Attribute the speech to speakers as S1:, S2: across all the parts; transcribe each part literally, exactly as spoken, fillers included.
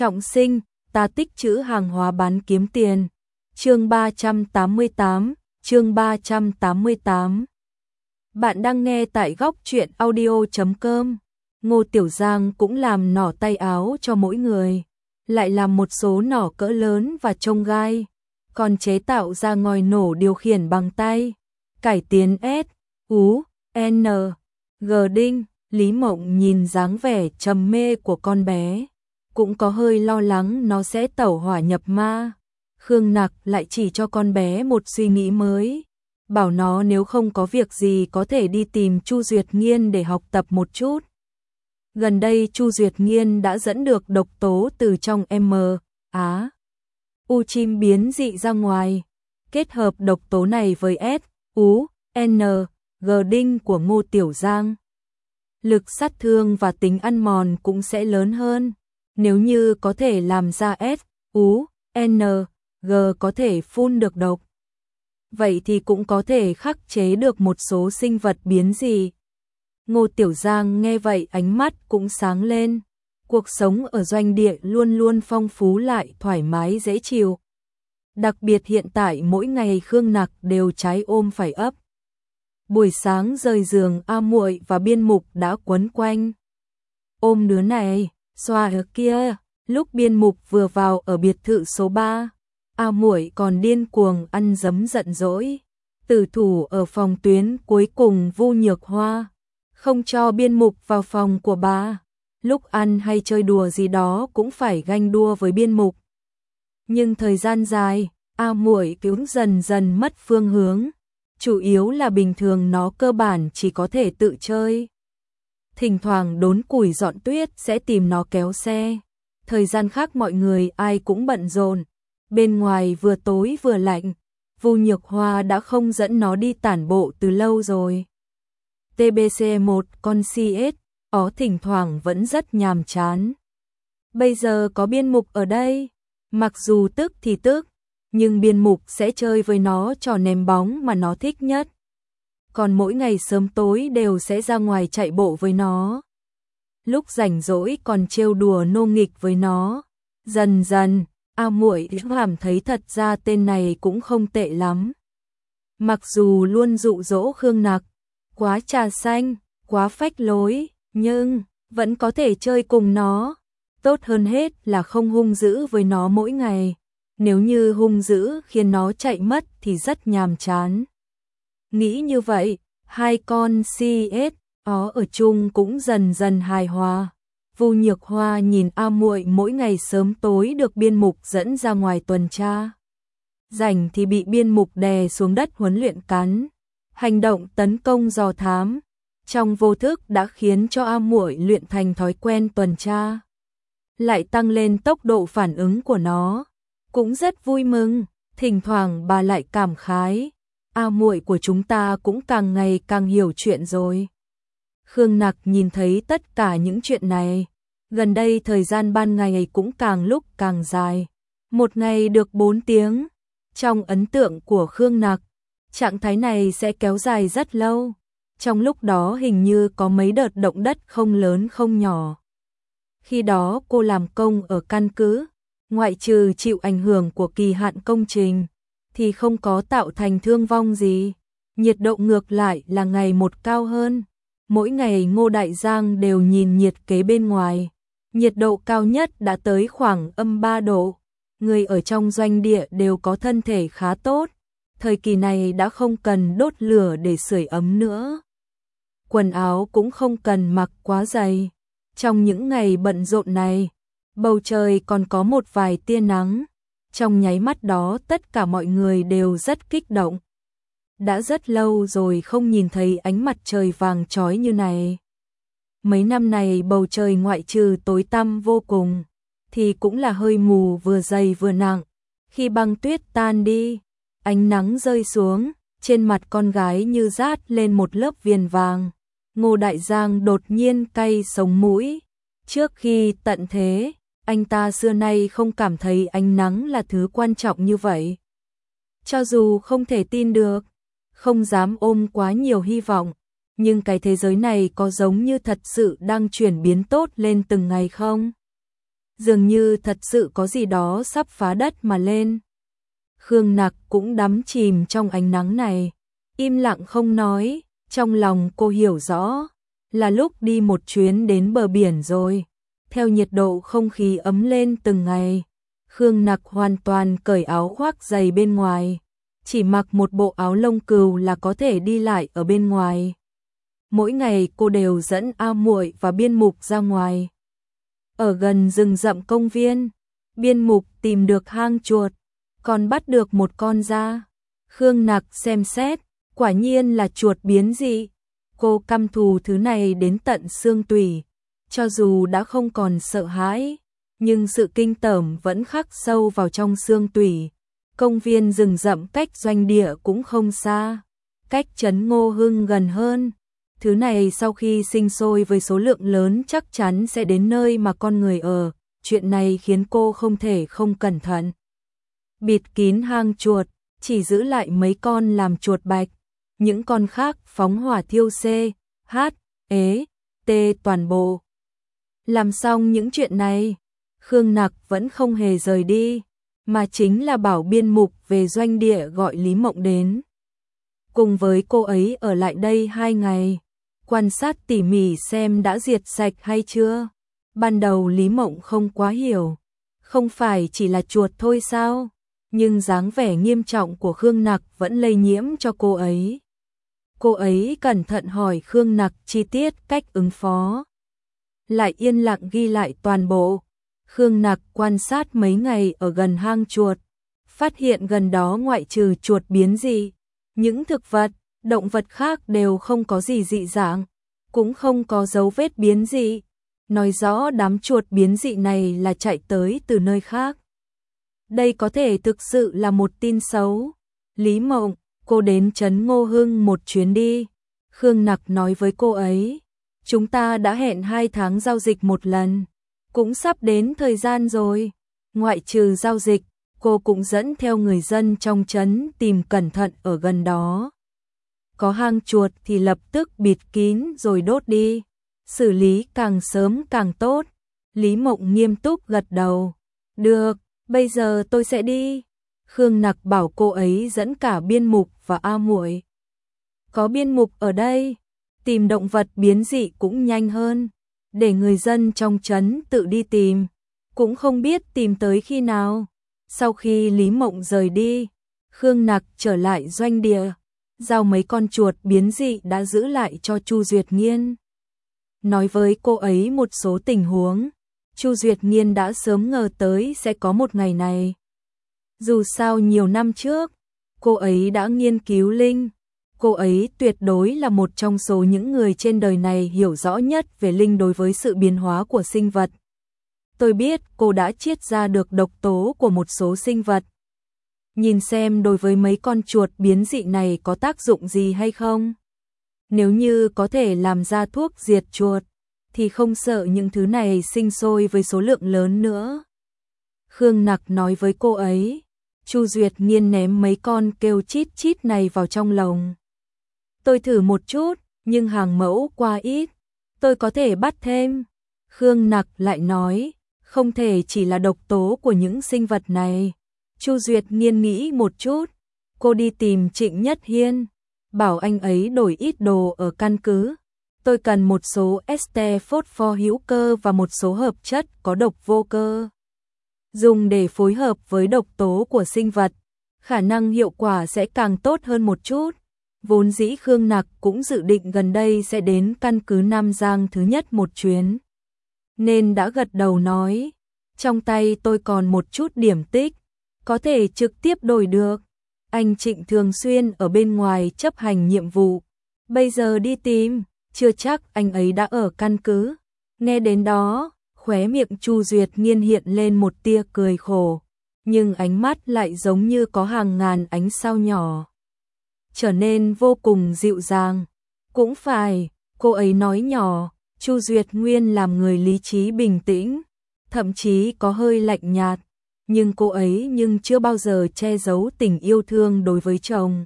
S1: Trọng sinh, ta tích trữ hàng hóa bán kiếm tiền. Chương ba trăm tám mươi tám, chương ba trăm tám mươi tám. Bạn đang nghe tại góc truyện audio chấm com. Ngô Tiểu Giang cũng làm nỏ tay áo cho mỗi người, lại làm một số nỏ cỡ lớn và chông gai, còn chế tạo ra ngòi nổ điều khiển bằng tay, cải tiến S, U, N, G đinh. Lý Mộng nhìn dáng vẻ trầm mê của con bé, cũng có hơi lo lắng nó sẽ tẩu hỏa nhập ma. Khương Nặc lại chỉ cho con bé một suy nghĩ mới, bảo nó nếu không có việc gì có thể đi tìm Chu Duyệt Nghiên để học tập một chút. Gần đây Chu Duyệt Nghiên đã dẫn được độc tố từ trong M, Á, U chim biến dị ra ngoài, kết hợp độc tố này với S, U, N, G đinh của Ngô Tiểu Giang. Lực sát thương và tính ăn mòn cũng sẽ lớn hơn. Nếu như có thể làm ra S, U, N, G có thể phun được độc, vậy thì cũng có thể khắc chế được một số sinh vật biến dị. Ngô Tiểu Giang nghe vậy ánh mắt cũng sáng lên. Cuộc sống ở doanh địa luôn luôn phong phú lại thoải mái dễ chịu. Đặc biệt hiện tại mỗi ngày Khương Nặc đều trái ôm phải ấp. Buổi sáng rời giường A Muội và Biên Mục đã quấn quanh. Ôm đứa này, xoa ở kia. Lúc Biên Mục vừa vào ở biệt thự số ba, A Muội còn điên cuồng ăn dấm giận dỗi. Tử thủ ở phòng tuyến cuối cùng Vu Nhược Hoa, không cho Biên Mục vào phòng của bà. Lúc ăn hay chơi đùa gì đó cũng phải ganh đua với Biên Mục. Nhưng thời gian dài, A Muội cũng dần dần mất phương hướng. Chủ yếu là bình thường nó cơ bản chỉ có thể tự chơi. Thỉnh thoảng đốn củi dọn tuyết sẽ tìm nó kéo xe. Thời gian khác mọi người ai cũng bận rộn. Bên ngoài vừa tối vừa lạnh, Vu Nhược Hoa đã không dẫn nó đi tản bộ từ lâu rồi. T B C một con xê ét, ó thỉnh thoảng vẫn rất nhàm chán. Bây giờ có Biên Mục ở đây, mặc dù tức thì tức, nhưng Biên Mục sẽ chơi với nó trò ném bóng mà nó thích nhất. Còn mỗi ngày sớm tối đều sẽ ra ngoài chạy bộ với nó. Lúc rảnh rỗi còn trêu đùa nô nghịch với nó. Dần dần, A Muội cảm thấy thật ra tên này cũng không tệ lắm. Mặc dù luôn dụ dỗ Khương Nặc, quá trà xanh, quá phách lối, nhưng vẫn có thể chơi cùng nó. Tốt hơn hết là không hung dữ với nó mỗi ngày. Nếu như hung dữ khiến nó chạy mất thì rất nhàm chán. Nghĩ như vậy, hai con xê ét ó ở chung cũng dần dần hài hòa. Vu Nhược Hoa nhìn A Muội mỗi ngày sớm tối được Biên Mục dẫn ra ngoài tuần tra. Rảnh thì bị Biên Mục đè xuống đất huấn luyện cắn. Hành động tấn công dò thám trong vô thức đã khiến cho A Muội luyện thành thói quen tuần tra, lại tăng lên tốc độ phản ứng của nó. Cũng rất vui mừng, thỉnh thoảng bà lại cảm khái, A Muội của chúng ta cũng càng ngày càng hiểu chuyện rồi. Khương Nặc nhìn thấy tất cả những chuyện này, gần đây thời gian ban ngày cũng càng lúc càng dài, một ngày được bốn tiếng. Trong ấn tượng của Khương Nặc, trạng thái này sẽ kéo dài rất lâu, trong lúc đó hình như có mấy đợt động đất không lớn không nhỏ. Khi đó cô làm công ở căn cứ, ngoại trừ chịu ảnh hưởng của kỳ hạn công trình, thì không có tạo thành thương vong gì. Nhiệt độ ngược lại là ngày một cao hơn. Mỗi ngày Ngô Đại Giang đều nhìn nhiệt kế bên ngoài. Nhiệt độ cao nhất đã tới khoảng âm ba độ. Người ở trong doanh địa đều có thân thể khá tốt. Thời kỳ này đã không cần đốt lửa để sưởi ấm nữa. Quần áo cũng không cần mặc quá dày. Trong những ngày bận rộn này, bầu trời còn có một vài tia nắng. Trong nháy mắt đó tất cả mọi người đều rất kích động. Đã rất lâu rồi không nhìn thấy ánh mặt trời vàng chói như này. Mấy năm này bầu trời ngoại trừ tối tăm vô cùng, thì cũng là hơi mù vừa dày vừa nặng. Khi băng tuyết tan đi, ánh nắng rơi xuống, trên mặt con gái như rát lên một lớp viền vàng. Ngô Đại Giang đột nhiên cay sống mũi. Trước khi tận thế, anh ta xưa nay không cảm thấy ánh nắng là thứ quan trọng như vậy. Cho dù không thể tin được, không dám ôm quá nhiều hy vọng, nhưng cái thế giới này có giống như thật sự đang chuyển biến tốt lên từng ngày không? dường như thật sự có gì đó sắp phá đất mà lên. Khương Nặc cũng đắm chìm trong ánh nắng này, im lặng không nói, trong lòng cô hiểu rõ, là lúc đi một chuyến đến bờ biển rồi. Theo nhiệt độ không khí ấm lên từng ngày, Khương Nặc hoàn toàn cởi áo khoác dày bên ngoài, chỉ mặc một bộ áo lông cừu là có thể đi lại ở bên ngoài. Mỗi ngày cô đều dẫn A Muội và Biên Mục ra ngoài. Ở gần rừng rậm công viên, Biên Mục tìm được hang chuột, còn bắt được một con ra. Khương Nặc xem xét, quả nhiên là chuột biến dị. Cô căm thù thứ này đến tận xương tủy, cho dù đã không còn sợ hãi, nhưng sự kinh tởm vẫn khắc sâu vào trong xương tủy. Công viên rừng rậm cách doanh địa cũng không xa, cách trấn Ngô Hưng gần hơn. Thứ này sau khi sinh sôi với số lượng lớn chắc chắn sẽ đến nơi mà con người ở. Chuyện này khiến cô không thể không cẩn thận. Bịt kín hang chuột, chỉ giữ lại mấy con làm chuột bạch. Những con khác phóng hỏa thiêu C, H, E, T toàn bộ. Làm xong những chuyện này, Khương Nặc vẫn không hề rời đi, mà chính là bảo Biên Mục về doanh địa gọi Lý Mộng đến. Cùng với cô ấy ở lại đây hai ngày, quan sát tỉ mỉ xem đã diệt sạch hay chưa. Ban đầu Lý Mộng không quá hiểu, không phải chỉ là chuột thôi sao, nhưng dáng vẻ nghiêm trọng của Khương Nặc vẫn lây nhiễm cho cô ấy. Cô ấy cẩn thận hỏi Khương Nặc chi tiết cách ứng phó, lại yên lặng ghi lại toàn bộ. Khương Nặc quan sát mấy ngày ở gần hang chuột, phát hiện gần đó ngoại trừ chuột biến dị, những thực vật, động vật khác đều không có gì dị dạng, cũng không có dấu vết biến dị, nói rõ đám chuột biến dị này là chạy tới từ nơi khác. Đây có thể thực sự là một tin xấu. Lý Mộng, cô đến trấn Ngô Hưng một chuyến đi. Khương Nặc nói với cô ấy, chúng ta đã hẹn hai tháng giao dịch một lần, cũng sắp đến thời gian rồi. Ngoại trừ giao dịch, cô cũng dẫn theo người dân trong trấn tìm cẩn thận ở gần đó. Có hang chuột thì lập tức bịt kín rồi đốt đi, xử lý càng sớm càng tốt. Lý Mộng nghiêm túc gật đầu. Được, bây giờ tôi sẽ đi. Khương Nặc bảo cô ấy dẫn cả Biên Mục và A Muội. Có Biên Mục ở đây, tìm động vật biến dị cũng nhanh hơn, để người dân trong trấn tự đi tìm, cũng không biết tìm tới khi nào. Sau khi Lý Mộng rời đi, Khương Nặc trở lại doanh địa, giao mấy con chuột biến dị đã giữ lại cho Chu Duyệt Nghiên. Nói với cô ấy một số tình huống, Chu Duyệt Nghiên đã sớm ngờ tới sẽ có một ngày này. Dù sao nhiều năm trước, cô ấy đã nghiên cứu linh. Cô ấy tuyệt đối là một trong số những người trên đời này hiểu rõ nhất về linh đối với sự biến hóa của sinh vật. Tôi biết cô đã chiết ra được độc tố của một số sinh vật. Nhìn xem đối với mấy con chuột biến dị này có tác dụng gì hay không. Nếu như có thể làm ra thuốc diệt chuột, thì không sợ những thứ này sinh sôi với số lượng lớn nữa. Khương Nặc nói với cô ấy. Chu Duyệt Nghiên ném mấy con kêu chít chít này vào trong lồng. Tôi thử một chút, nhưng hàng mẫu quá ít, tôi có thể bắt thêm. Khương Nặc lại nói, không thể chỉ là độc tố của những sinh vật này. Chu Duyệt Nghiên nghĩ một chút, cô đi tìm Trịnh Nhất Hiên, bảo anh ấy đổi ít đồ ở căn cứ. Tôi cần một số ester phosphor hữu cơ và một số hợp chất có độc vô cơ, dùng để phối hợp với độc tố của sinh vật, khả năng hiệu quả sẽ càng tốt hơn một chút. Vốn dĩ Khương Nặc cũng dự định gần đây sẽ đến căn cứ Nam Giang thứ nhất một chuyến, nên đã gật đầu nói, trong tay tôi còn một chút điểm tích, có thể trực tiếp đổi được. Anh Trịnh thường xuyên ở bên ngoài chấp hành nhiệm vụ, bây giờ đi tìm, chưa chắc anh ấy đã ở căn cứ. Nghe đến đó, khóe miệng Chu Duyệt Nghiên hiện lên một tia cười khổ, nhưng ánh mắt lại giống như có hàng ngàn ánh sao nhỏ, trở nên vô cùng dịu dàng. Cũng phải, cô ấy nói nhỏ, Chu Duyệt Nguyên làm người lý trí bình tĩnh, thậm chí có hơi lạnh nhạt, nhưng cô ấy nhưng chưa bao giờ che giấu tình yêu thương đối với chồng.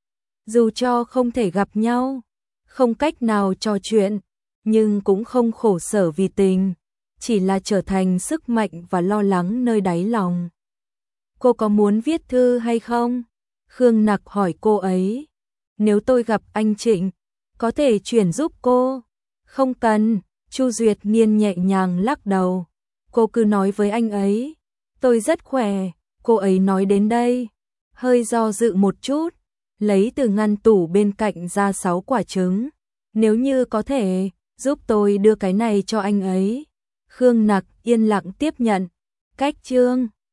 S1: Dù cho không thể gặp nhau, không cách nào trò chuyện, nhưng cũng không khổ sở vì tình. chỉ là trở thành sức mạnh và lo lắng nơi đáy lòng. Cô có muốn viết thư hay không? Khương Nặc hỏi cô ấy. Nếu tôi gặp anh Trịnh, có thể chuyển giúp cô. Không cần, Chu Duyệt Nhiên nhẹ nhàng lắc đầu. Cô cứ nói với anh ấy. Tôi rất khỏe, cô ấy nói đến đây. Hơi do dự một chút, lấy từ ngăn tủ bên cạnh ra sáu quả trứng. Nếu như có thể, giúp tôi đưa cái này cho anh ấy. Khương Nặc yên lặng tiếp nhận. Cách chương